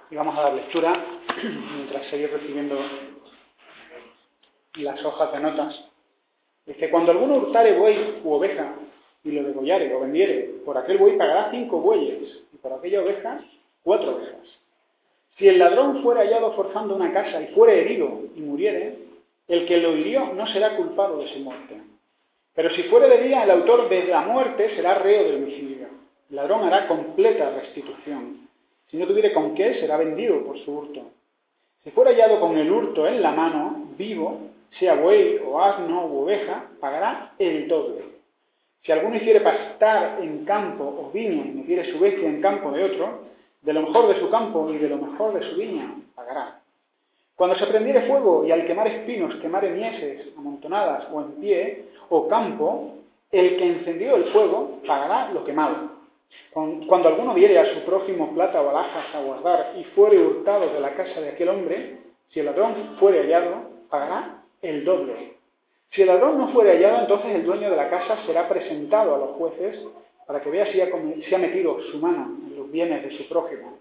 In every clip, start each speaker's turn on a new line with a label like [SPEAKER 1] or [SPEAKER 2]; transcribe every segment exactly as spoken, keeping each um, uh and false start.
[SPEAKER 1] Y vamos a dar lectura mientras seguir recibiendo las hojas de notas. Dice, cuando alguno hurtare buey u oveja y lo degollare o vendiere, por aquel buey pagará cinco bueyes y por aquella oveja cuatro ovejas. Si el ladrón fuera hallado forzando una casa y fuere herido y muriere, el que lo hirió no será culpado de su muerte. Pero si fuere de día, el autor de la muerte será reo del homicidio. El ladrón hará completa restitución. Si no tuviere con qué, será vendido por su hurto. Si fuera hallado con el hurto en la mano, vivo, sea buey o asno u oveja, pagará el doble. Si alguno hiciere pastar en campo o viña y metiere su bestia en campo de otro, de lo mejor de su campo y de lo mejor de su viña pagará. Cuando se prendiere fuego y al quemar espinos quemare mieses amontonadas o en pie o campo, el que encendió el fuego pagará lo quemado. Cuando alguno viere a su prójimo plata o alhajas a guardar y fuere hurtado de la casa de aquel hombre, si el ladrón fuere hallado, pagará el doble. Si el ladrón no fuere hallado, entonces el dueño de la casa será presentado a los jueces para que vea si ha, si ha metido su mano en los bienes de su prójimo.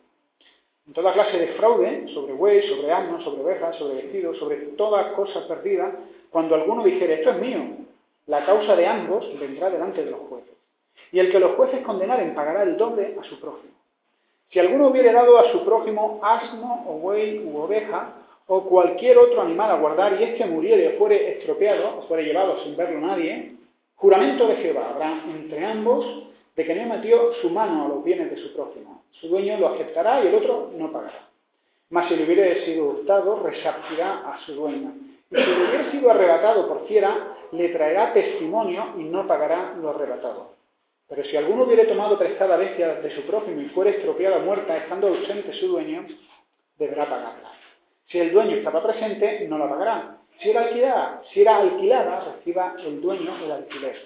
[SPEAKER 1] En toda clase de fraude, sobre buey, sobre asno, sobre ovejas, sobre vestidos, sobre toda cosa perdida, cuando alguno dijere, esto es mío, la causa de ambos vendrá delante de los jueces. Y el que los jueces condenaren pagará el doble a su prójimo. Si alguno hubiere dado a su prójimo asno o buey u oveja o cualquier otro animal a guardar y éste muriere o fuere estropeado o fuere llevado sin verlo nadie, juramento de Jehová habrá entre ambos de que no metió su mano a los bienes de su prójimo. Su dueño lo aceptará y el otro no pagará. Mas si le hubiere sido hurtado, resarcirá a su dueño. Y si le hubiere sido arrebatado por fiera, le traerá testimonio y no pagará lo arrebatado. Pero si alguno hubiere tomado prestada bestia de su prójimo y fuere estropeada muerta, estando ausente su dueño, deberá pagarla. Si el dueño estaba presente, no la pagará. Si era alquilada, si era alquilada, reciba el dueño el alquiler.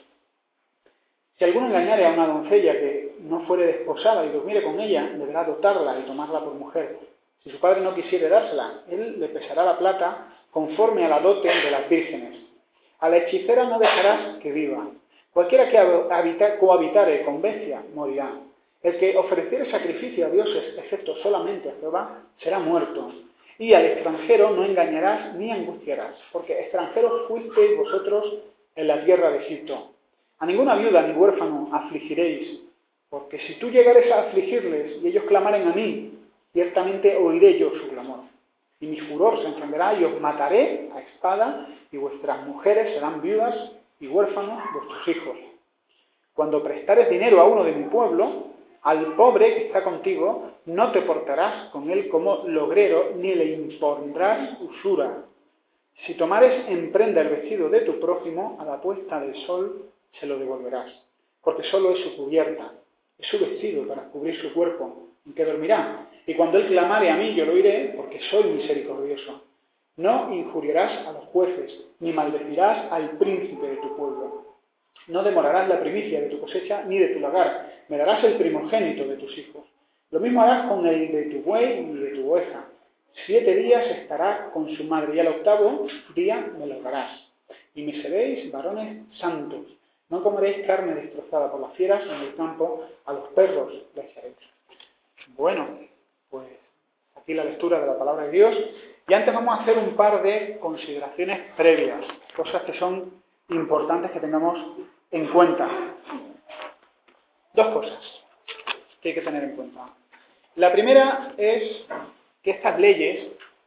[SPEAKER 1] Si alguno engañare a una doncella que no fuere desposada y durmiere con ella, deberá dotarla y tomarla por mujer. Si su padre no quisiere dársela, él le pesará la plata conforme a la dote de las vírgenes. A la hechicera no dejarás que viva. Cualquiera que habita, cohabitare con bestia morirá. El que ofreciere sacrificio a dioses, excepto solamente a Jehová, será muerto. Y al extranjero no engañarás ni angustiarás, porque extranjeros fuisteis vosotros en la tierra de Egipto. A ninguna viuda ni huérfano afligiréis, porque si tú llegares a afligirles y ellos clamaren a mí, ciertamente oiré yo su clamor. Y mi furor se encenderá y os mataré a espada, y vuestras mujeres serán viudas y huérfanos vuestros hijos. Cuando prestares dinero a uno de mi pueblo, al pobre que está contigo, no te portarás con él como logrero, ni le impondrás usura. Si tomares en prenda el vestido de tu prójimo, a la puesta del sol se lo devolverás, porque solo es su cubierta, es su vestido para cubrir su cuerpo, en que dormirá. Y cuando él clamare a mí, yo lo oiré, porque soy misericordioso. No injuriarás a los jueces, ni maldecirás al príncipe de tu pueblo. No demorarás la primicia de tu cosecha, ni de tu lagar. Me darás el primogénito de tus hijos. Lo mismo harás con el de tu buey y de tu oveja. Siete días estará con su madre, y al octavo día me lo darás. Y me seréis varones santos. No comeréis carne destrozada por las fieras, en el campo a los perros les echaréis. Bueno, pues aquí la lectura de la palabra de Dios. Y antes vamos a hacer un par de consideraciones previas, cosas que son importantes que tengamos en cuenta. Dos cosas que hay que tener en cuenta. La primera es que estas leyes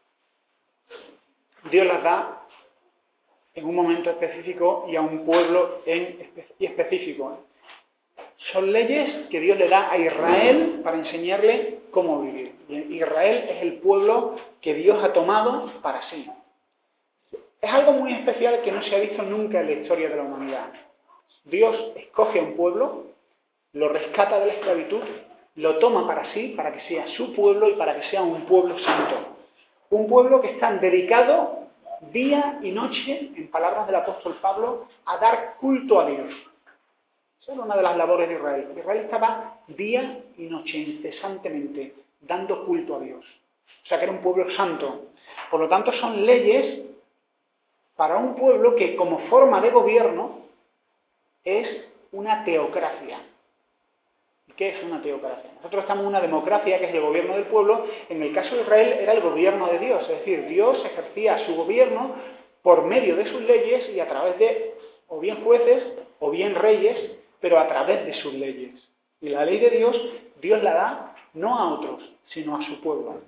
[SPEAKER 1] Dios las da en un momento específico y a un pueblo en espe- específico. Son leyes que Dios le da a Israel para enseñarle cómo vivir. Y Israel es el pueblo que Dios ha tomado para sí. Es algo muy especial que no se ha visto nunca en la historia de la humanidad. Dios escoge a un pueblo, lo rescata de la esclavitud, lo toma para sí, para que sea su pueblo y para que sea un pueblo santo. Un pueblo que está dedicado día y noche, en palabras del apóstol Pablo, a dar culto a Dios. Esa era una de las labores de Israel. Israel estaba día y noche, incesantemente, dando culto a Dios. O sea que era un pueblo santo. Por lo tanto, son leyes para un pueblo que, como forma de gobierno, es una teocracia. ¿Qué es una teocracia? Nosotros estamos en una democracia, que es el gobierno del pueblo. En el caso de Israel era el gobierno de Dios, es decir, Dios ejercía su gobierno por medio de sus leyes y a través de o bien jueces o bien reyes, pero a través de sus leyes. Y la ley de Dios, Dios la da no a otros, sino a su pueblo.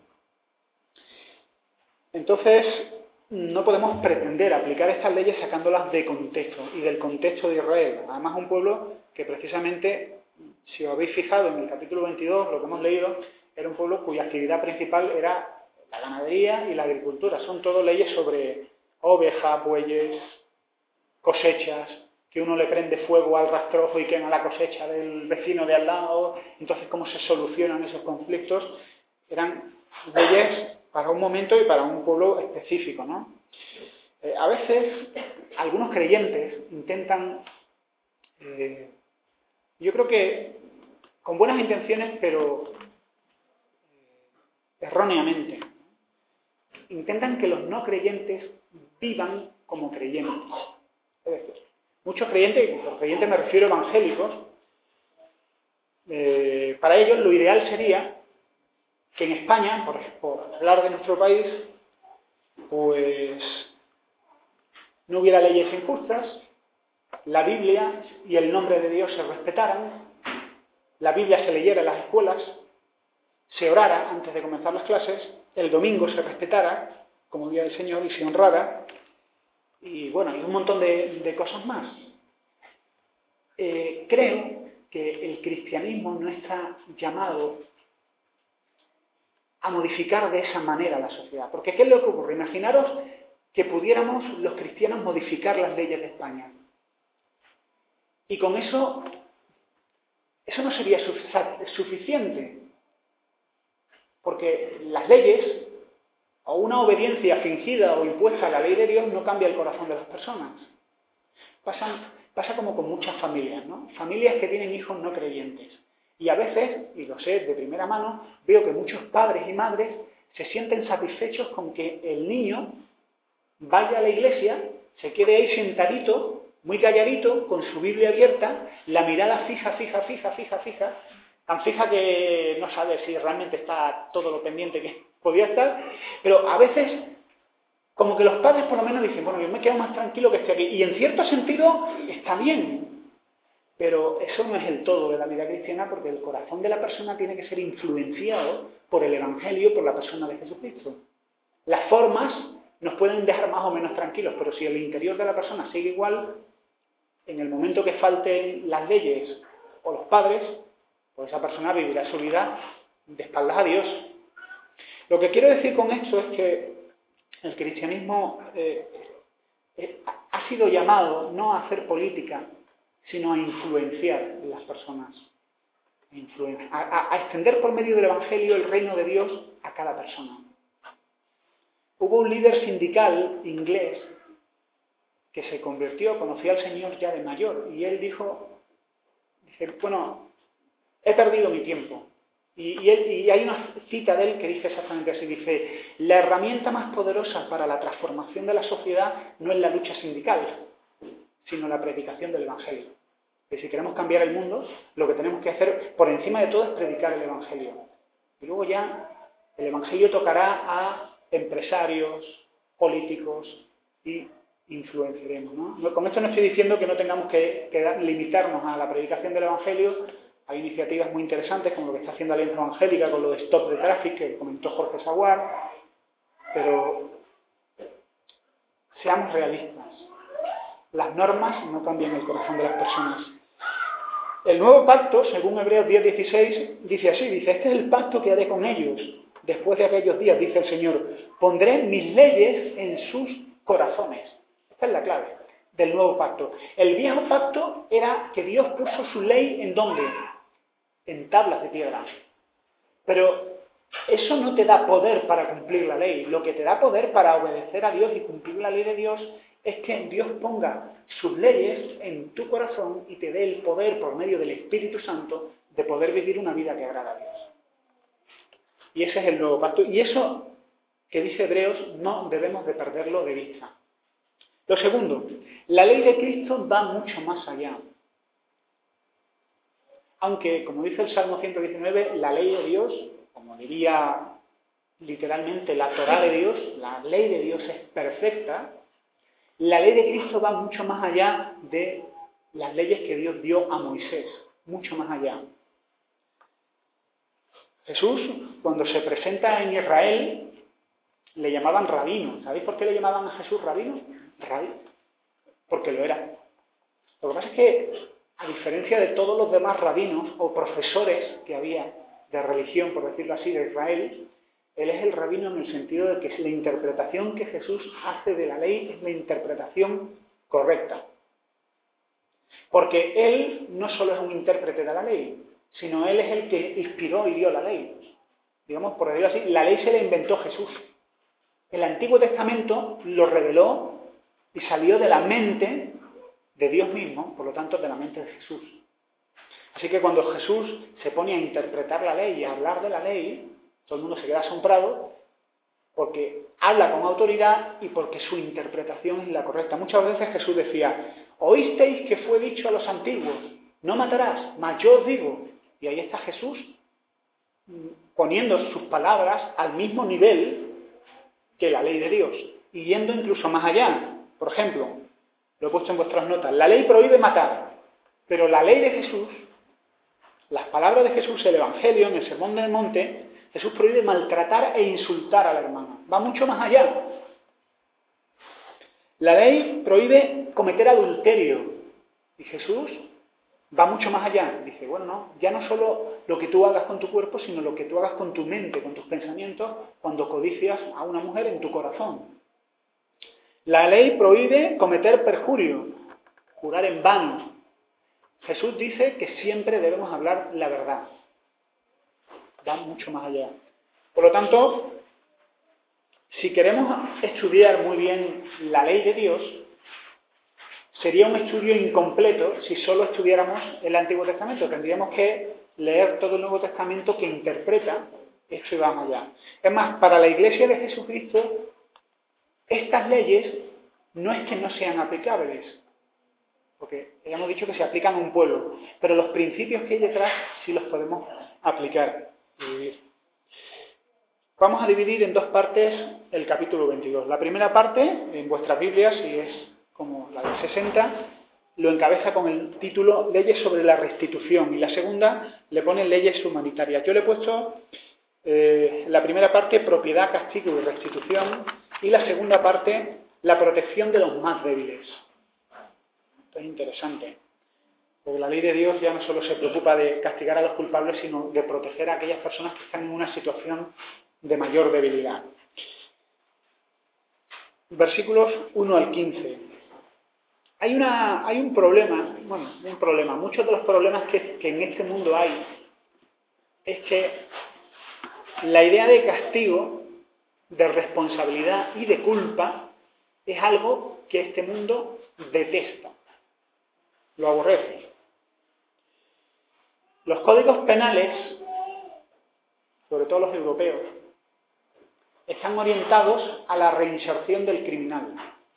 [SPEAKER 1] Entonces, no podemos pretender aplicar estas leyes sacándolas de contexto y del contexto de Israel. Además, un pueblo que precisamente, si os habéis fijado en el capítulo veintidós, lo que hemos leído, era un pueblo cuya actividad principal era la ganadería y la agricultura. Son todo leyes sobre ovejas, bueyes, cosechas, que uno le prende fuego al rastrojo y quema la cosecha del vecino de al lado. Entonces, ¿cómo se solucionan esos conflictos? Eran leyes para un momento y para un pueblo específico, ¿no? Eh, a veces, algunos creyentes intentan, eh, yo creo que con buenas intenciones, pero eh, erróneamente, intentan que los no creyentes vivan como creyentes. Es decir, muchos creyentes, y por creyentes me refiero a evangélicos, eh, para ellos lo ideal sería que en España, por, por hablar de nuestro país, pues no hubiera leyes injustas, la Biblia y el nombre de Dios se respetaran, la Biblia se leyera en las escuelas, se orara antes de comenzar las clases, el domingo se respetara como Día del Señor y se honrara, y bueno, y un montón de, de cosas más. Eh, creo que el cristianismo no está llamado a modificar de esa manera la sociedad. Porque ¿qué es lo que ocurre? Imaginaros que pudiéramos los cristianos modificar las leyes de España. Y con eso, eso no sería suficiente. Porque las leyes, o una obediencia fingida o impuesta a la ley de Dios, no cambia el corazón de las personas. Pasan, pasa como con muchas familias, ¿no? Familias que tienen hijos no creyentes. Y a veces, y lo sé de primera mano, veo que muchos padres y madres se sienten satisfechos con que el niño vaya a la iglesia, se quede ahí sentadito, muy calladito, con su Biblia abierta, la mirada fija, fija, fija, fija, fija, tan fija que no sabe si realmente está todo lo pendiente que podía estar, pero a veces como que los padres por lo menos dicen, bueno, yo me quedo más tranquilo que esté aquí, y en cierto sentido está bien. Pero eso no es el todo de la vida cristiana, porque el corazón de la persona tiene que ser influenciado por el Evangelio, por la persona de Jesucristo. Las formas nos pueden dejar más o menos tranquilos, pero si el interior de la persona sigue igual, en el momento que falten las leyes o los padres, pues esa persona vivirá su vida de espaldas a Dios. Lo que quiero decir con esto es que el cristianismo eh, eh, ha sido llamado no a hacer política, sino a influenciar en las personas, a, a, a extender por medio del Evangelio el reino de Dios a cada persona. Hubo un líder sindical inglés que se convirtió, conocía al Señor ya de mayor, y él dijo, dice, bueno, he perdido mi tiempo. Y, y, él, y hay una cita de él que dice exactamente así, dice, la herramienta más poderosa para la transformación de la sociedad no es la lucha sindical, sino la predicación del Evangelio. Que si queremos cambiar el mundo, lo que tenemos que hacer por encima de todo es predicar el Evangelio. Y luego ya el Evangelio tocará a empresarios, políticos y influenciaremos, ¿no? Con esto no estoy diciendo que no tengamos que, que limitarnos a la predicación del Evangelio. Hay iniciativas muy interesantes como lo que está haciendo Alianza Evangélica con lo de Stop the Traffic, que comentó Jorge Saguar, pero seamos realistas. Las normas no cambian el corazón de las personas. El nuevo pacto, según Hebreos diez dieciséis, dice así, dice, este es el pacto que haré con ellos después de aquellos días, dice el Señor, pondré mis leyes en sus corazones. Esta es la clave del nuevo pacto. El viejo pacto era que Dios puso su ley ¿en dónde? En tablas de piedra. Pero eso no te da poder para cumplir la ley. Lo que te da poder para obedecer a Dios y cumplir la ley de Dios es que Dios ponga sus leyes en tu corazón y te dé el poder por medio del Espíritu Santo de poder vivir una vida que agrada a Dios. Y ese es el nuevo pacto. Y eso que dice Hebreos no debemos de perderlo de vista. Lo segundo, la ley de Cristo va mucho más allá. Aunque, como dice el Salmo ciento diecinueve, la ley de Dios, como diría literalmente la Torá de Dios, la ley de Dios es perfecta, la ley de Cristo va mucho más allá de las leyes que Dios dio a Moisés, mucho más allá. Jesús, cuando se presenta en Israel, le llamaban rabino. ¿Sabéis por qué le llamaban a Jesús rabino? Rabí. Porque lo era. Lo que pasa es que, a diferencia de todos los demás rabinos o profesores que había de religión, por decirlo así, de Israel, él es el rabino en el sentido de que la interpretación que Jesús hace de la ley es la interpretación correcta. Porque él no solo es un intérprete de la ley, sino él es el que inspiró y dio la ley. Digamos, por decirlo así, la ley se la inventó Jesús. El Antiguo Testamento lo reveló y salió de la mente de Dios mismo, por lo tanto de la mente de Jesús. Así que cuando Jesús se pone a interpretar la ley y a hablar de la ley, todo el mundo se queda asombrado porque habla con autoridad y porque su interpretación es la correcta. Muchas veces Jesús decía, oísteis que fue dicho a los antiguos, no matarás, mas yo os digo. Y ahí está Jesús poniendo sus palabras al mismo nivel que la ley de Dios y yendo incluso más allá. Por ejemplo, lo he puesto en vuestras notas, la ley prohíbe matar, pero la ley de Jesús, las palabras de Jesús, el Evangelio, en el Sermón del Monte, Jesús prohíbe maltratar e insultar al hermano. Va mucho más allá. La ley prohíbe cometer adulterio y Jesús va mucho más allá. Dice, bueno, no, ya no solo lo que tú hagas con tu cuerpo, sino lo que tú hagas con tu mente, con tus pensamientos, cuando codicias a una mujer en tu corazón. La ley prohíbe cometer perjurio, jurar en vano. Jesús dice que siempre debemos hablar la verdad. Va mucho más allá. Por lo tanto, si queremos estudiar muy bien la ley de Dios, sería un estudio incompleto si solo estudiáramos el Antiguo Testamento. Tendríamos que leer todo el Nuevo Testamento que interpreta esto y va más allá. Es más, para la Iglesia de Jesucristo, estas leyes no es que no sean aplicables, porque ya hemos dicho que se aplican a un pueblo, pero los principios que hay detrás sí los podemos aplicar y vivir. Vamos a dividir en dos partes el capítulo veintidós. La primera parte, en vuestras Biblias, y es como la del sesenta, lo encabeza con el título Leyes sobre la restitución, y la segunda le pone Leyes humanitarias. Yo le he puesto eh, la primera parte, propiedad, castigo y restitución, y la segunda parte, la protección de los más débiles. Esto es interesante, porque la ley de Dios ya no solo se preocupa de castigar a los culpables, sino de proteger a aquellas personas que están en una situación de mayor debilidad. Versículos uno al quince. Hay, una, hay un problema, bueno, un problema, muchos de los problemas que, que en este mundo hay, es que la idea de castigo, de responsabilidad y de culpa es algo que este mundo detesta, lo aborrece. Los códigos penales, sobre todo los europeos, están orientados a la reinserción del criminal.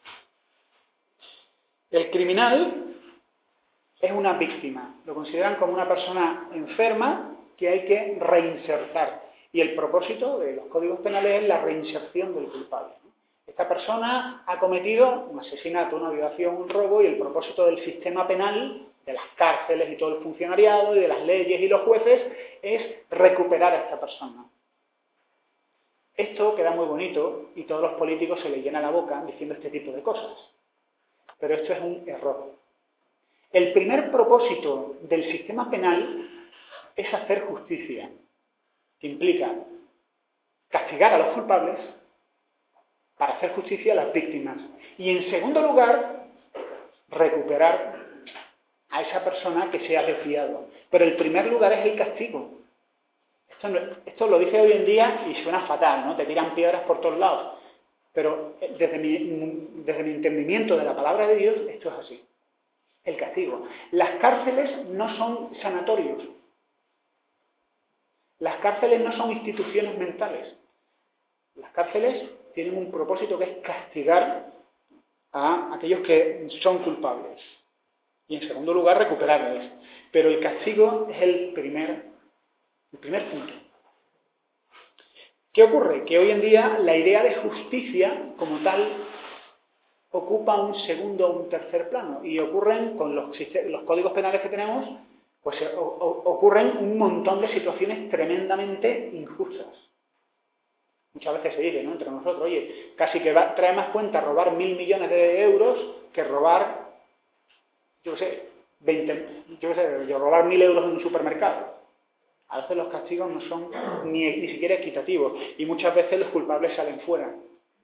[SPEAKER 1] El criminal es una víctima, lo consideran como una persona enferma que hay que reinsertar. Y el propósito de los códigos penales es la reinserción del culpable. Esta persona ha cometido un asesinato, una violación, un robo, y el propósito del sistema penal, de las cárceles y todo el funcionariado, y de las leyes y los jueces, es recuperar a esta persona. Esto queda muy bonito y todos los políticos se les llena la boca diciendo este tipo de cosas. Pero esto es un error. El primer propósito del sistema penal es hacer justicia, que implica castigar a los culpables para hacer justicia a las víctimas. Y en segundo lugar, recuperar a esa persona que se ha desviado. Pero el primer lugar es el castigo. Esto, no, esto lo dice hoy en día y suena fatal, ¿no? Te tiran piedras por todos lados. Pero desde mi, desde mi entendimiento de la palabra de Dios, esto es así. El castigo. Las cárceles no son sanatorios. Las cárceles no son instituciones mentales. Las cárceles tienen un propósito que es castigar a aquellos que son culpables. Y en segundo lugar, recuperarles. Pero el castigo es el primer, el primer punto. ¿Qué ocurre? Que hoy en día la idea de justicia como tal ocupa un segundo o un tercer plano. Y ocurren, con los, los códigos penales que tenemos, pues o, o, ocurren un montón de situaciones tremendamente injustas. Muchas veces se dice, ¿no?, entre nosotros, oye, casi que va, trae más cuenta robar mil millones de euros que robar, yo sé, veinte, yo sé, yo robar mil euros en un supermercado. A veces los castigos no son ni, ni siquiera equitativos y muchas veces los culpables salen fuera.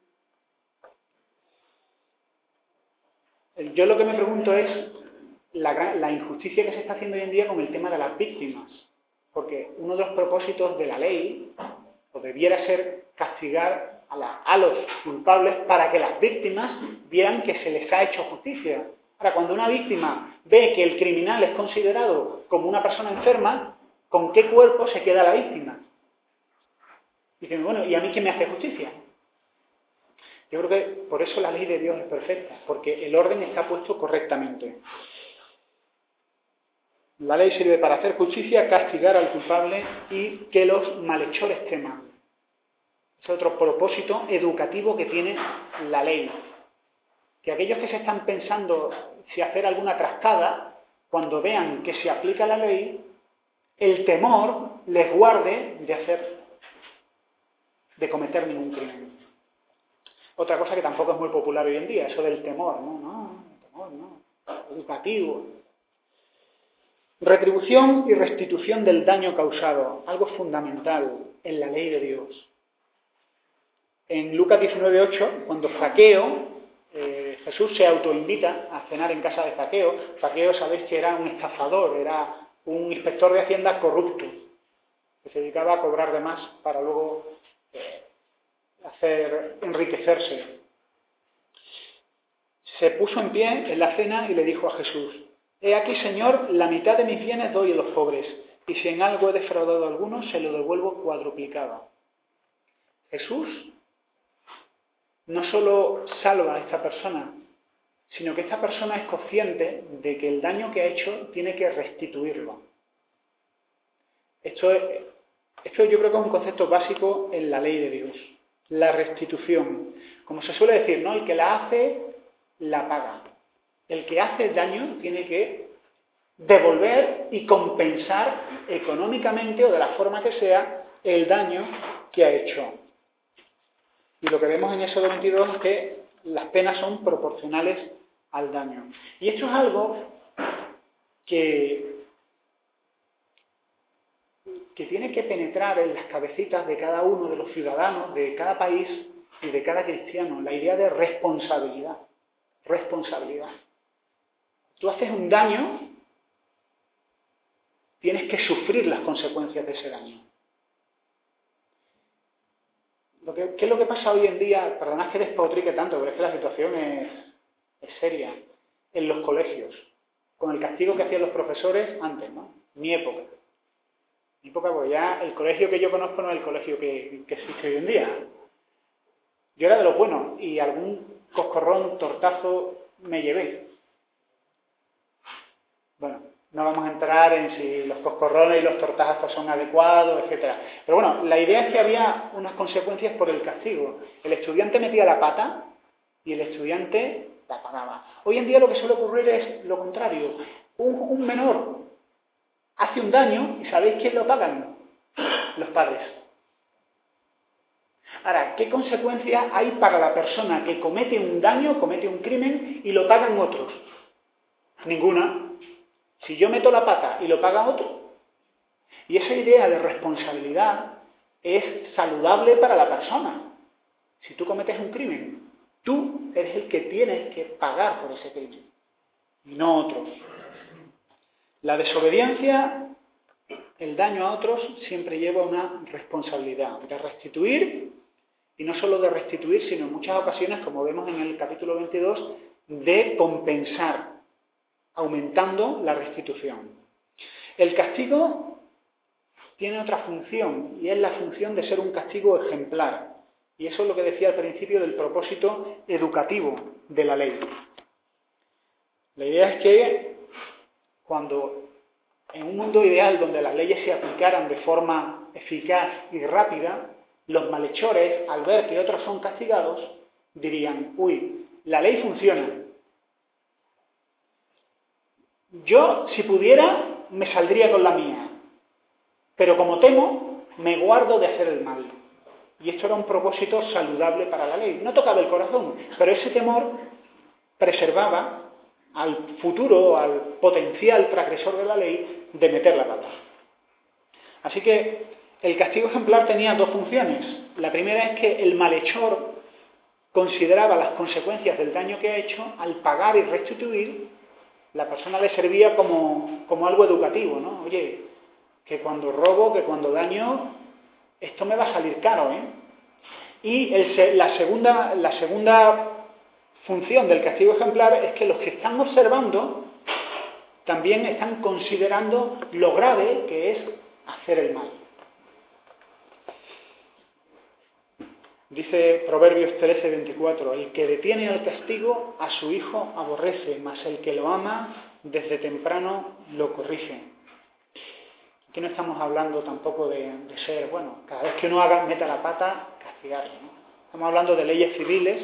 [SPEAKER 1] Yo lo que me pregunto es la, la injusticia que se está haciendo hoy en día con el tema de las víctimas. Porque uno de los propósitos de la ley, o debiera ser castigar a, la, a los culpables para que las víctimas vieran que se les ha hecho justicia. Ahora, cuando una víctima ve que el criminal es considerado como una persona enferma, ¿con qué cuerpo se queda la víctima? Dicen, bueno, ¿y a mí quién me hace justicia? Yo creo que por eso la ley de Dios es perfecta, porque el orden está puesto correctamente. La ley sirve para hacer justicia, castigar al culpable y que los malhechores teman. Es otro propósito educativo que tiene la ley. Que aquellos que se están pensando si hacer alguna trascada, cuando vean que se aplica la ley, el temor les guarde de hacer, de cometer ningún crimen. Otra cosa que tampoco es muy popular hoy en día, eso del temor, no, no, temor, no, educativo. Retribución y restitución del daño causado, algo fundamental en la ley de Dios. En Lucas diecinueve ocho, cuando Zaqueo, eh, Jesús se autoinvita a cenar en casa de Zaqueo. Zaqueo, sabéis que era un estafador, era un inspector de Hacienda corrupto, que se dedicaba a cobrar de más para luego eh, hacer enriquecerse. Se puso en pie en la cena y le dijo a Jesús: «He aquí, Señor, la mitad de mis bienes doy a los pobres, y si en algo he defraudado a alguno, se lo devuelvo cuadruplicado». Jesús no solo salva a esta persona, sino que esta persona es consciente de que el daño que ha hecho tiene que restituirlo. Esto, es, esto yo creo que es un concepto básico en la ley de Dios, la restitución. Como se suele decir, ¿no? El que la hace, la paga. El que hace el daño tiene que devolver y compensar económicamente o de la forma que sea el daño que ha hecho. Y lo que vemos en Éxodo veintidós es que las penas son proporcionales al daño. Y esto es algo que, que tiene que penetrar en las cabecitas de cada uno de los ciudadanos, de cada país y de cada cristiano, la idea de responsabilidad. Responsabilidad. Tú haces un daño, tienes que sufrir las consecuencias de ese daño. Lo que, ¿Qué es lo que pasa hoy en día? Perdonad que despotrique tanto, pero es que la situación es, es seria. En los colegios, con el castigo que hacían los profesores antes, ¿no? Mi época. Mi época, pues ya el colegio que yo conozco no es el colegio que, que existe hoy en día. Yo era de los buenos y algún coscorrón, tortazo me llevé. Bueno, no vamos a entrar en si los coscorrones y los tortazos son adecuados, etcétera. Pero bueno, la idea es que había unas consecuencias por el castigo. El estudiante metía la pata y el estudiante la pagaba. Hoy en día lo que suele ocurrir es lo contrario. Un, un menor hace un daño y ¿sabéis quién lo pagan? Los padres. Ahora, ¿qué consecuencias hay para la persona que comete un daño, comete un crimen y lo pagan otros? Ninguna. Si yo meto la pata y lo paga otro. Y esa idea de responsabilidad es saludable para la persona. Si tú cometes un crimen, tú eres el que tienes que pagar por ese crimen, y no otros. La desobediencia, el daño a otros, siempre lleva una responsabilidad de restituir, y no solo de restituir, sino en muchas ocasiones, como vemos en el capítulo veintidós, de compensar, aumentando la restitución. El castigo tiene otra función, y es la función de ser un castigo ejemplar. Y eso es lo que decía al principio del propósito educativo de la ley. La idea es que cuando en un mundo ideal donde las leyes se aplicaran de forma eficaz y rápida, los malhechores, al ver que otros son castigados, dirían, uy, la ley funciona. Yo, si pudiera, me saldría con la mía, pero como temo, me guardo de hacer el mal. Y esto era un propósito saludable para la ley. No tocaba el corazón, pero ese temor preservaba al futuro, al potencial transgresor de la ley, de meter la pata. Así que el castigo ejemplar tenía dos funciones. La primera es que el malhechor consideraba las consecuencias del daño que ha hecho, al pagar y restituir, la persona le servía como, como algo educativo, ¿no? Oye, que cuando robo, que cuando daño, esto me va a salir caro, ¿eh? Y el, la, segunda, la segunda función del castigo ejemplar es que los que están observando también están considerando lo grave que es hacer el mal. Dice Proverbios trece, veinticuatro, el que detiene al castigo a su hijo aborrece, mas el que lo ama desde temprano lo corrige. Aquí no estamos hablando tampoco de, de ser, bueno, cada vez que uno haga, meta la pata, castigarlo, ¿no? Estamos hablando de leyes civiles.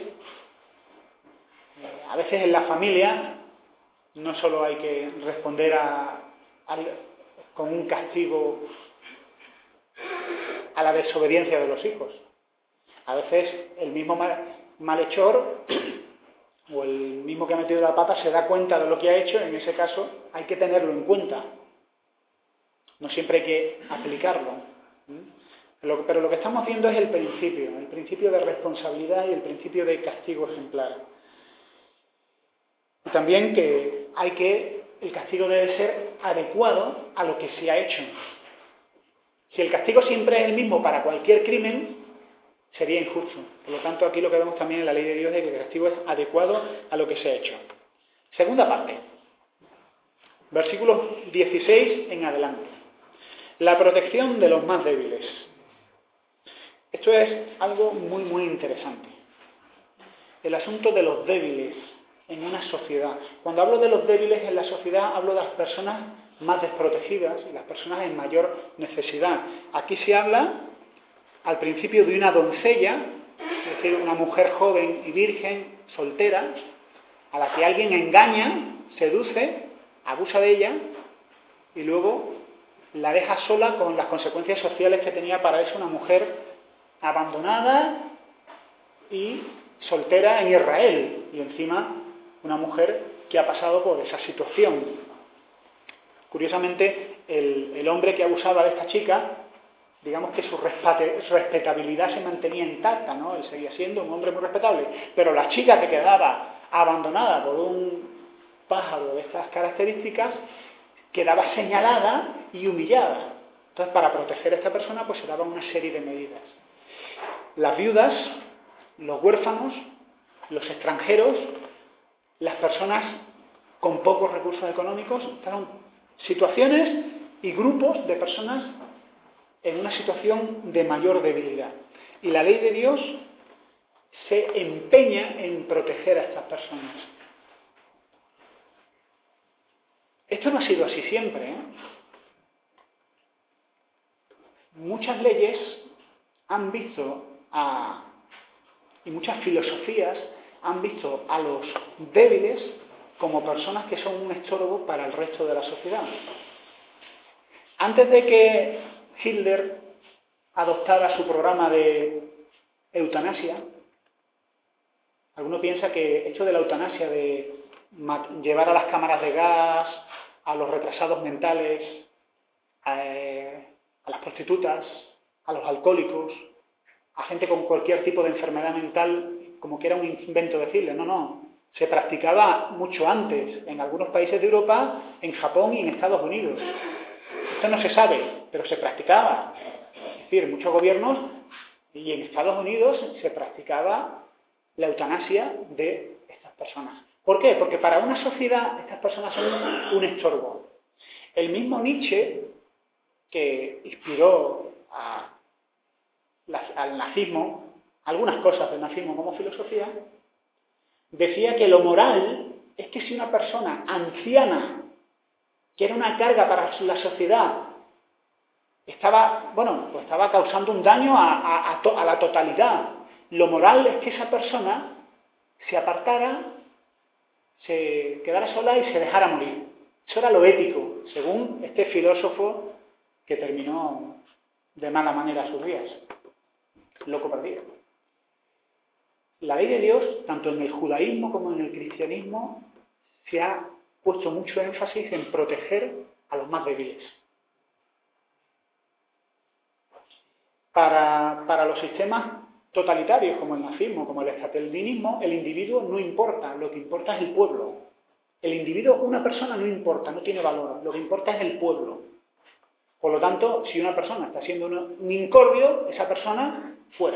[SPEAKER 1] A veces en la familia no solo hay que responder a, a, con un castigo a la desobediencia de los hijos. A veces el mismo mal, malhechor o el mismo que ha metido la pata se da cuenta de lo que ha hecho, en ese caso hay que tenerlo en cuenta. No siempre hay que aplicarlo. Pero, pero lo que estamos viendo es el principio, el principio de responsabilidad y el principio de castigo ejemplar. Y también que hay que, el castigo debe ser adecuado a lo que se ha hecho. Si el castigo siempre es el mismo para cualquier crimen, sería injusto. Por lo tanto, aquí lo que vemos también en la ley de Dios es que el castigo es adecuado a lo que se ha hecho. Segunda parte, versículos dieciséis en adelante. La protección de los más débiles. Esto es algo muy, muy interesante. El asunto de los débiles en una sociedad. Cuando hablo de los débiles en la sociedad, hablo de las personas más desprotegidas y las personas en mayor necesidad. Aquí se habla al principio de una doncella, es decir, una mujer joven y virgen, soltera, a la que alguien engaña, seduce, abusa de ella y luego la deja sola con las consecuencias sociales que tenía para eso una mujer abandonada y soltera en Israel, y encima una mujer que ha pasado por esa situación. Curiosamente, el, el hombre que abusaba de esta chica, digamos que su respetabilidad se mantenía intacta, ¿no? Él seguía siendo un hombre muy respetable, pero la chica que quedaba abandonada por un pájaro de estas características, quedaba señalada y humillada. Entonces, para proteger a esta persona, pues se daban una serie de medidas. Las viudas, los huérfanos, los extranjeros, las personas con pocos recursos económicos, estaban situaciones y grupos de personas en una situación de mayor debilidad. Y la ley de Dios se empeña en proteger a estas personas. Esto no ha sido así siempre, ¿eh? Muchas leyes han visto a, y muchas filosofías han visto a los débiles como personas que son un estorbo para el resto de la sociedad. Antes de que Hitler adoptara su programa de eutanasia, alguno piensa que esto de la eutanasia, de llevar a las cámaras de gas, a los retrasados mentales, a, a las prostitutas, a los alcohólicos, a gente con cualquier tipo de enfermedad mental, como que era un invento de Hitler. No, no. Se practicaba mucho antes, en algunos países de Europa, en Japón y en Estados Unidos. Esto no se sabe, pero se practicaba. Es decir, muchos gobiernos, y en Estados Unidos se practicaba la eutanasia de estas personas. ¿Por qué? Porque para una sociedad estas personas son un estorbo. El mismo Nietzsche, que inspiró a, al nazismo, algunas cosas del nazismo como filosofía, decía que lo moral es que si una persona anciana que era una carga para la sociedad, estaba, bueno, pues estaba causando un daño a, a, a, to, a la totalidad. Lo moral es que esa persona se apartara, se quedara sola y se dejara morir. Eso era lo ético, según este filósofo que terminó de mala manera sus días. Loco perdido. La ley de Dios, tanto en el judaísmo como en el cristianismo, se ha puesto mucho énfasis en proteger a los más débiles. Para, para los sistemas totalitarios, como el nazismo, como el estalinismo, el individuo no importa, lo que importa es el pueblo. El individuo, una persona no importa, no tiene valor, lo que importa es el pueblo. Por lo tanto, si una persona está siendo un incordio, esa persona fuera.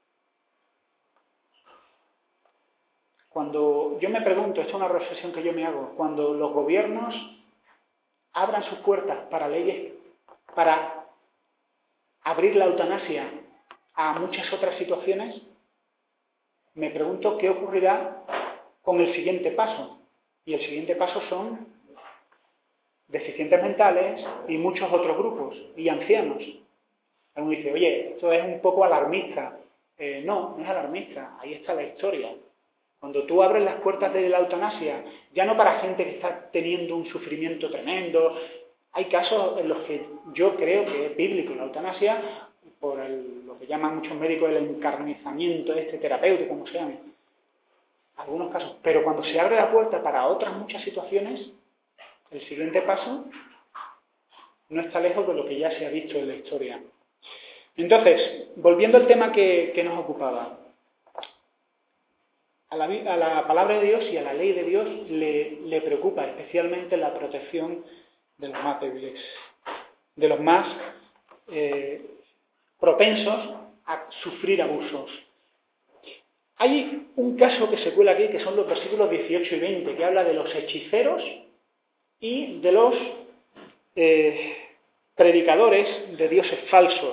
[SPEAKER 1] Cuando yo me pregunto, esta es una reflexión que yo me hago, cuando los gobiernos abran sus puertas para leyes, para abrir la eutanasia a muchas otras situaciones, me pregunto qué ocurrirá con el siguiente paso. Y el siguiente paso son deficientes mentales y muchos otros grupos, y ancianos. Alguno dice, oye, esto es un poco alarmista. Eh, no, no es alarmista, ahí está la historia. Cuando tú abres las puertas de la eutanasia, ya no para gente que está teniendo un sufrimiento tremendo, hay casos en los que yo creo que es bíblico la eutanasia, por el, lo que llaman muchos médicos el encarnizamiento este terapéutico, como se llama. Algunos casos. Pero cuando se abre la puerta para otras muchas situaciones, el siguiente paso no está lejos de lo que ya se ha visto en la historia. Entonces, volviendo al tema que, que nos ocupaba, a la, a la palabra de Dios y a la ley de Dios le, le preocupa especialmente la protección de los más débiles, de los más eh, propensos a sufrir abusos. Hay un caso que se cuela aquí, que son los versículos dieciocho y veinte, que habla de los hechiceros y de los eh, predicadores de dioses falsos,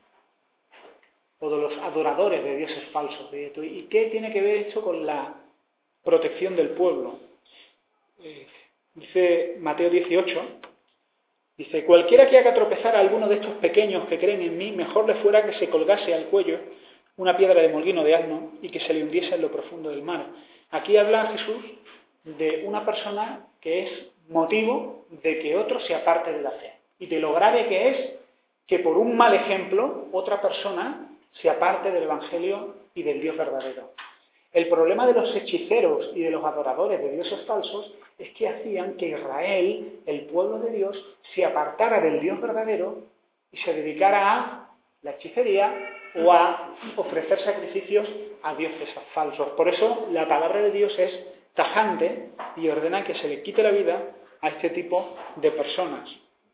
[SPEAKER 1] o de los adoradores de dioses falsos. ¿Y qué tiene que ver esto con la protección del pueblo? Eh, dice Mateo dieciocho, dice, cualquiera que haga tropezar a alguno de estos pequeños que creen en mí, mejor le fuera que se colgase al cuello una piedra de molino de asno y que se le hundiese en lo profundo del mar. Aquí habla Jesús de una persona que es motivo de que otro se aparte de la fe, y de lo grave que es que por un mal ejemplo otra persona se aparte del Evangelio y del Dios verdadero. El problema de los hechiceros y de los adoradores de dioses falsos es que hacían que Israel, el pueblo de Dios, se apartara del Dios verdadero y se dedicara a la hechicería o a ofrecer sacrificios a dioses falsos. Por eso la palabra de Dios es tajante y ordena que se le quite la vida a este tipo de personas.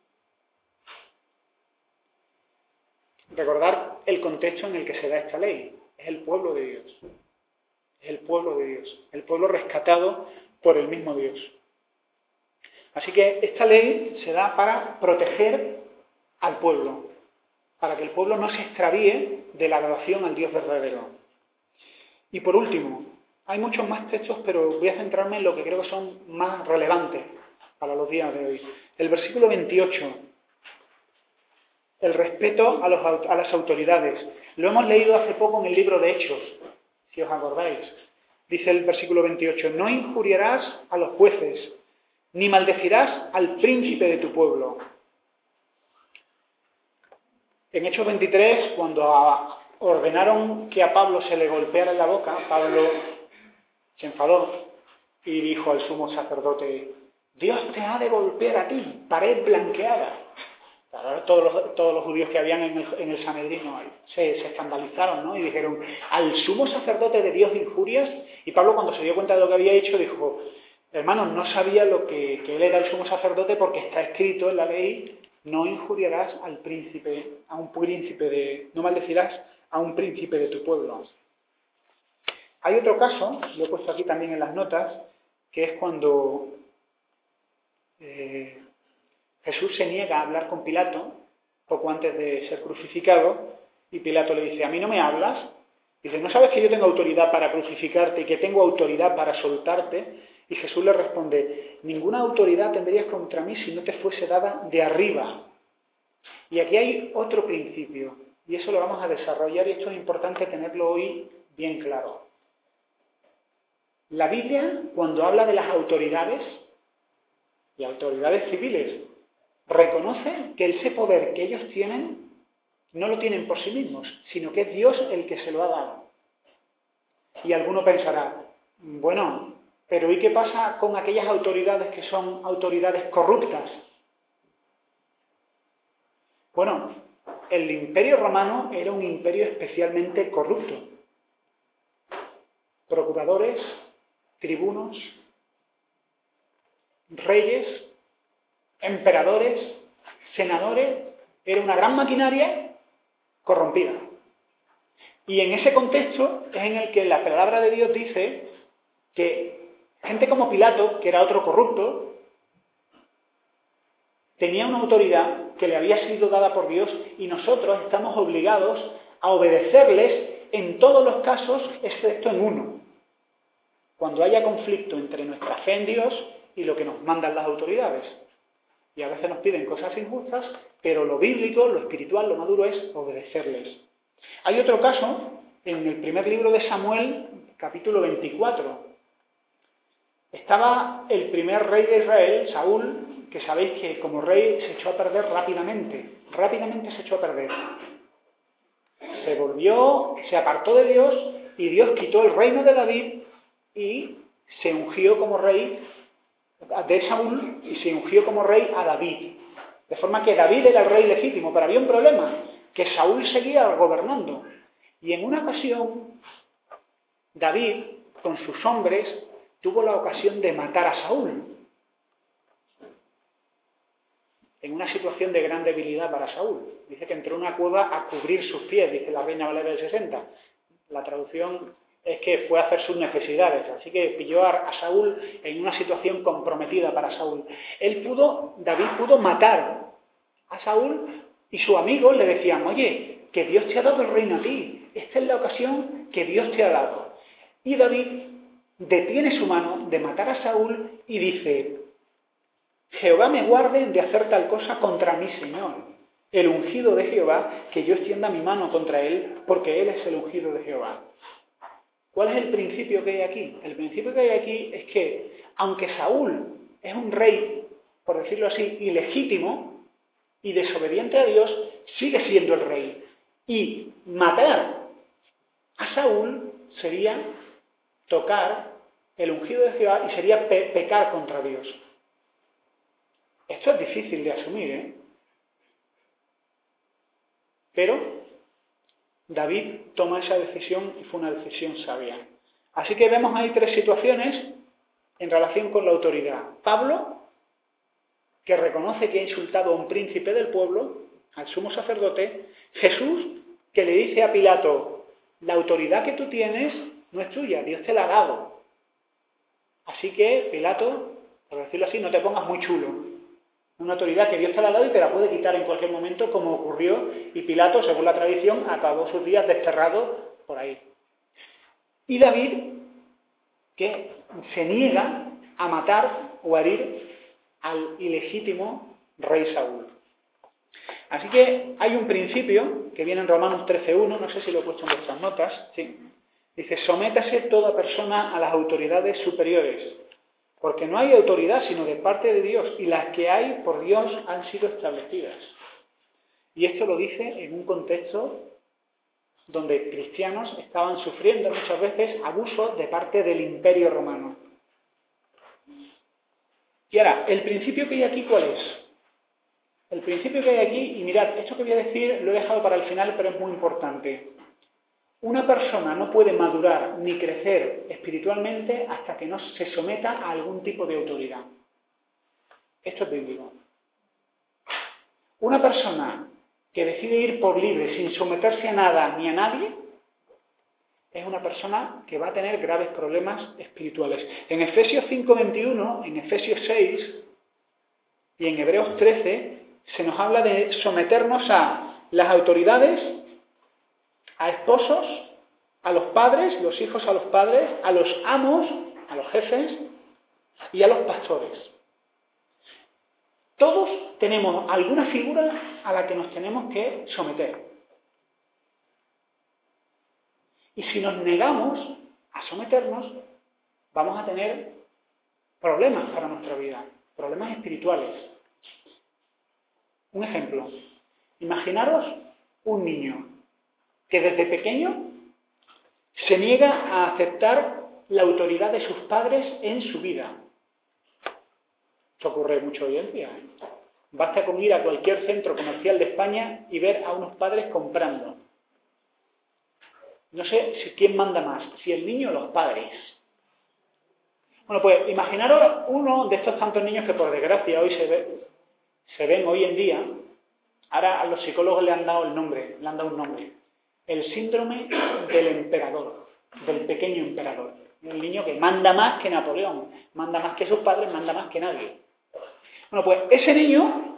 [SPEAKER 1] Recordar el contexto en el que se da esta ley. Es el pueblo de Dios. Es el pueblo de Dios. El pueblo rescatado por el mismo Dios. Así que esta ley se da para proteger al pueblo, para que el pueblo no se extravíe de la adoración al Dios verdadero. Y por último, hay muchos más textos, pero voy a centrarme en lo que creo que son más relevantes para los días de hoy. El versículo veintiocho. El respeto a, los, a las autoridades. Lo hemos leído hace poco en el libro de Hechos, si os acordáis. Dice el versículo veintiocho, no injuriarás a los jueces, ni maldecirás al príncipe de tu pueblo. En Hechos veintitrés, cuando a, ordenaron que a Pablo se le golpeara en la boca, Pablo se enfadó y dijo al sumo sacerdote, Dios te ha de golpear a ti, pared blanqueada. Claro, todos los, todos los judíos que habían en el, en el Sanedrín se, se escandalizaron, ¿no? Y dijeron, al sumo sacerdote de Dios injurias. Y Pablo, cuando se dio cuenta de lo que había hecho, dijo, hermanos, no sabía lo que, que él era el sumo sacerdote porque está escrito en la ley, no injuriarás al príncipe, a un príncipe de, no maldecirás a un príncipe de tu pueblo. Hay otro caso, lo he puesto aquí también en las notas, que es cuando eh, Jesús se niega a hablar con Pilato, poco antes de ser crucificado, y Pilato le dice, ¿a mí no me hablas? Dice, ¿no sabes que yo tengo autoridad para crucificarte y que tengo autoridad para soltarte? Y Jesús le responde, ninguna autoridad tendrías contra mí si no te fuese dada de arriba. Y aquí hay otro principio, y eso lo vamos a desarrollar, y esto es importante tenerlo hoy bien claro. La Biblia, cuando habla de las autoridades, y autoridades civiles, reconoce que ese poder que ellos tienen, no lo tienen por sí mismos, sino que es Dios el que se lo ha dado. Y alguno pensará, bueno, pero ¿y qué pasa con aquellas autoridades que son autoridades corruptas? Bueno, el Imperio Romano era un imperio especialmente corrupto. Procuradores, tribunos, reyes, emperadores, senadores, era una gran maquinaria corrompida. Y en ese contexto es en el que la palabra de Dios dice que gente como Pilato, que era otro corrupto, tenía una autoridad que le había sido dada por Dios y nosotros estamos obligados a obedecerles en todos los casos, excepto en uno. Cuando haya conflicto entre nuestra fe en Dios y lo que nos mandan las autoridades. Y a veces nos piden cosas injustas, pero lo bíblico, lo espiritual, lo maduro es obedecerles. Hay otro caso, en el primer libro de Samuel, capítulo veinticuatro. Estaba el primer rey de Israel, Saúl, que sabéis que como rey se echó a perder rápidamente. Rápidamente se echó a perder. Se volvió, se apartó de Dios y Dios quitó el reino de David y se ungió como rey de Saúl y se ungió como rey a David. De forma que David era el rey legítimo, pero había un problema, que Saúl seguía gobernando. Y en una ocasión, David, con sus hombres, tuvo la ocasión de matar a Saúl. En una situación de gran debilidad para Saúl. Dice que entró en una cueva a cubrir sus pies, dice la Reina Valera del sesenta. La traducción es que fue a hacer sus necesidades, así que pilló a Saúl en una situación comprometida para Saúl. Él pudo, David pudo matar a Saúl y sus amigos le decían, oye, que Dios te ha dado el reino a ti, esta es la ocasión que Dios te ha dado. Y David detiene su mano de matar a Saúl y dice, Jehová me guarde de hacer tal cosa contra mi Señor, el ungido de Jehová, que yo extienda mi mano contra él, porque él es el ungido de Jehová. ¿Cuál es el principio que hay aquí? El principio que hay aquí es que, aunque Saúl es un rey, por decirlo así, ilegítimo y desobediente a Dios, sigue siendo el rey. Y matar a Saúl sería tocar el ungido de Jehová y sería pe- pecar contra Dios. Esto es difícil de asumir, ¿eh? Pero David toma esa decisión y fue una decisión sabia. Así que vemos ahí tres situaciones en relación con la autoridad. Pablo, que reconoce que ha insultado a un príncipe del pueblo, al sumo sacerdote. Jesús, que le dice a Pilato, la autoridad que tú tienes no es tuya, Dios te la ha dado. Así que, Pilato, por decirlo así, no te pongas muy chulo. Una autoridad que Dios te la ha dado y te la puede quitar en cualquier momento, como ocurrió, y Pilato, según la tradición, acabó sus días desterrado por ahí. Y David, que se niega a matar o a herir al ilegítimo rey Saúl. Así que hay un principio que viene en Romanos trece uno, no sé si lo he puesto en vuestras notas, sí. Dice, sométase toda persona a las autoridades superiores, porque no hay autoridad sino de parte de Dios, y las que hay por Dios han sido establecidas. Y esto lo dice en un contexto donde cristianos estaban sufriendo muchas veces abusos de parte del Imperio Romano. Y ahora, ¿el principio que hay aquí cuál es? El principio que hay aquí, y mirad, esto que voy a decir lo he dejado para el final, pero es muy importante. Una persona no puede madurar ni crecer espiritualmente hasta que no se someta a algún tipo de autoridad. Esto es bíblico. Una persona que decide ir por libre sin someterse a nada ni a nadie, es una persona que va a tener graves problemas espirituales. En Efesios cinco veintiuno, en Efesios seis y en Hebreos trece se nos habla de someternos a las autoridades, a esposos, a los padres, los hijos a los padres, a los amos, a los jefes, y a los pastores. Todos tenemos alguna figura a la que nos tenemos que someter. Y si nos negamos a someternos, vamos a tener problemas para nuestra vida, problemas espirituales. Un ejemplo, imaginaros un niño que desde pequeño se niega a aceptar la autoridad de sus padres en su vida. Esto ocurre mucho hoy en día, ¿eh? Basta con ir a cualquier centro comercial de España y ver a unos padres comprando. No sé si quién manda más, si el niño o los padres. Bueno, pues imaginaros uno de estos tantos niños que por desgracia hoy se, ve, se ven hoy en día. Ahora a los psicólogos le han dado el nombre, le han dado un nombre. El síndrome del emperador, del pequeño emperador. El niño que manda más que Napoleón, manda más que sus padres, manda más que nadie. Bueno, pues ese niño,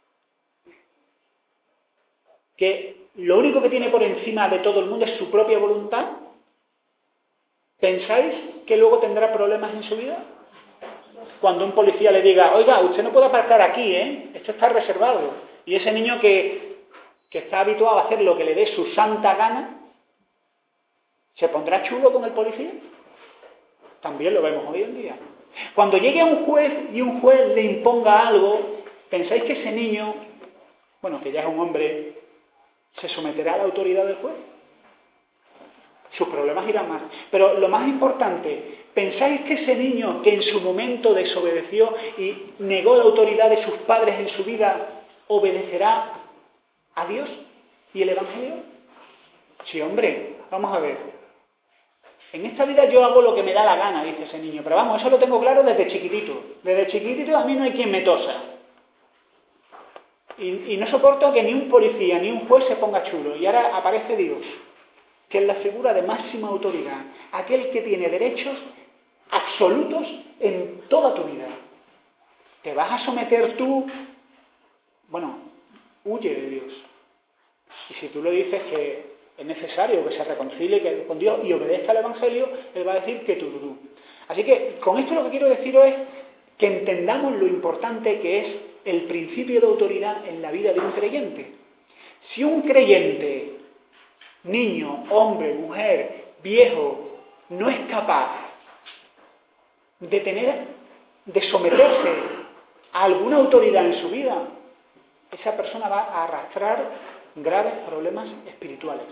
[SPEAKER 1] que lo único que tiene por encima de todo el mundo es su propia voluntad, ¿pensáis que luego tendrá problemas en su vida? Cuando un policía le diga, oiga, usted no puede aparcar aquí, ¿eh? Esto está reservado. Y ese niño que, que está habituado a hacer lo que le dé su santa gana, ¿se pondrá chulo con el policía? También lo vemos hoy en día. Cuando llegue a un juez y un juez le imponga algo, ¿pensáis que ese niño, bueno, que ya es un hombre, se someterá a la autoridad del juez? Sus problemas irán más. Pero lo más importante, ¿pensáis que ese niño que en su momento desobedeció y negó la autoridad de sus padres en su vida, obedecerá a Dios y el Evangelio? Sí, hombre, vamos a ver. En esta vida yo hago lo que me da la gana, dice ese niño. Pero vamos, eso lo tengo claro desde chiquitito. Desde chiquitito a mí no hay quien me tosa. Y, y no soporto que ni un policía ni un juez se ponga chulo. Y ahora aparece Dios, que es la figura de máxima autoridad. Aquel que tiene derechos absolutos en toda tu vida. ¿Te vas a someter tú? Bueno, huye de Dios. Y si tú le dices que es necesario que se reconcilie con Dios y obedezca al Evangelio, Él va a decir que tú, tú, tú. Así que con esto lo que quiero deciros es que entendamos lo importante que es el principio de autoridad en la vida de un creyente. Si un creyente, niño, hombre, mujer, viejo, no es capaz de tener, de someterse a alguna autoridad en su vida, esa persona va a arrastrar graves problemas espirituales.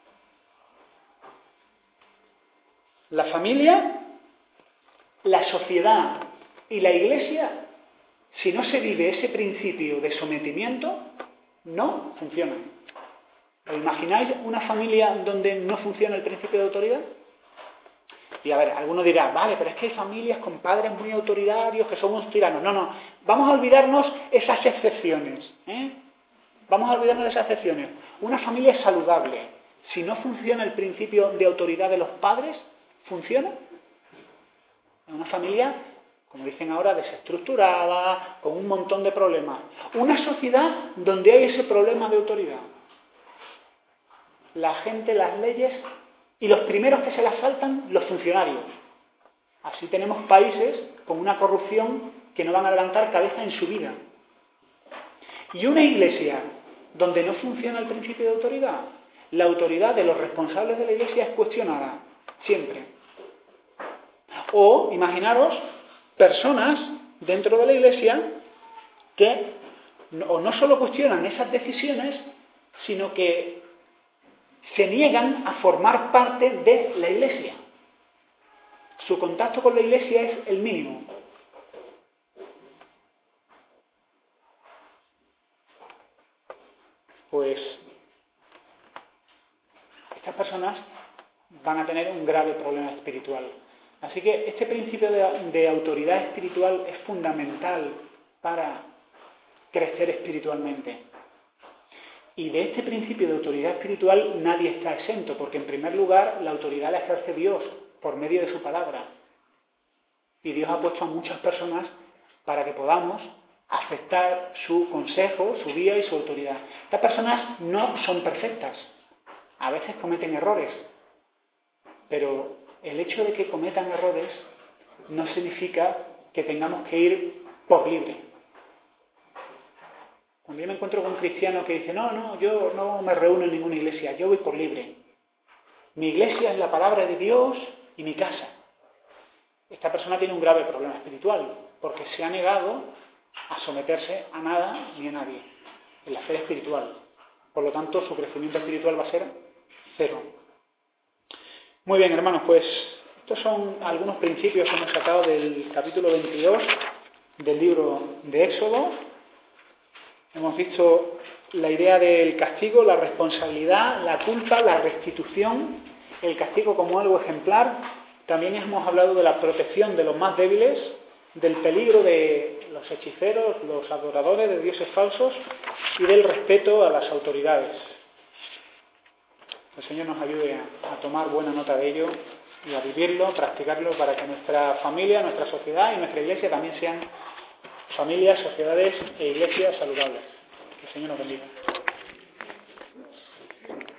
[SPEAKER 1] La familia, la sociedad y la iglesia, si no se vive ese principio de sometimiento, no funcionan. ¿Os imagináis una familia donde no funciona el principio de autoridad? Y a ver, alguno dirá, vale, pero es que hay familias con padres muy autoritarios que son unos tiranos. No, no, vamos a olvidarnos esas excepciones, ¿eh? Vamos a olvidarnos de esas excepciones. Una familia es saludable. Si no funciona el principio de autoridad de los padres, ¿funciona? Una familia, como dicen ahora, desestructurada, con un montón de problemas. Una sociedad donde hay ese problema de autoridad. La gente, las leyes, y los primeros que se las saltan, los funcionarios. Así tenemos países con una corrupción que no van a levantar cabeza en su vida. Y una iglesia donde no funciona el principio de autoridad, la autoridad de los responsables de la iglesia es cuestionada, siempre. O, imaginaros, personas dentro de la iglesia que o no solo cuestionan esas decisiones, sino que se niegan a formar parte de la iglesia. Su contacto con la iglesia es el mínimo. Pues estas personas van a tener un grave problema espiritual. Así que este principio de, de autoridad espiritual es fundamental para crecer espiritualmente. Y de este principio de autoridad espiritual nadie está exento, porque en primer lugar la autoridad la ejerce Dios por medio de su palabra. Y Dios ha puesto a muchas personas para que podamos aceptar su consejo, su guía y su autoridad. Estas personas no son perfectas, a veces cometen errores, pero el hecho de que cometan errores no significa que tengamos que ir por libre. Cuando yo me encuentro con un cristiano que dice, no, no, yo no me reúno en ninguna iglesia, yo voy por libre. Mi iglesia es la palabra de Dios y mi casa. Esta persona tiene un grave problema espiritual, porque se ha negado a someterse a nada ni a nadie en la esfera espiritual. Por lo tanto, su crecimiento espiritual va a ser cero. Muy bien, hermanos, pues estos son algunos principios que hemos sacado del capítulo veintidós del libro de Éxodo. Hemos visto la idea del castigo, la responsabilidad, la culpa, la restitución, el castigo como algo ejemplar. También hemos hablado de la protección de los más débiles, del peligro de los hechiceros, los adoradores de dioses falsos y del respeto a las autoridades. El Señor nos ayude a tomar buena nota de ello y a vivirlo, practicarlo para que nuestra familia, nuestra sociedad y nuestra iglesia también sean familias, sociedades e iglesias saludables. Que el Señor nos bendiga.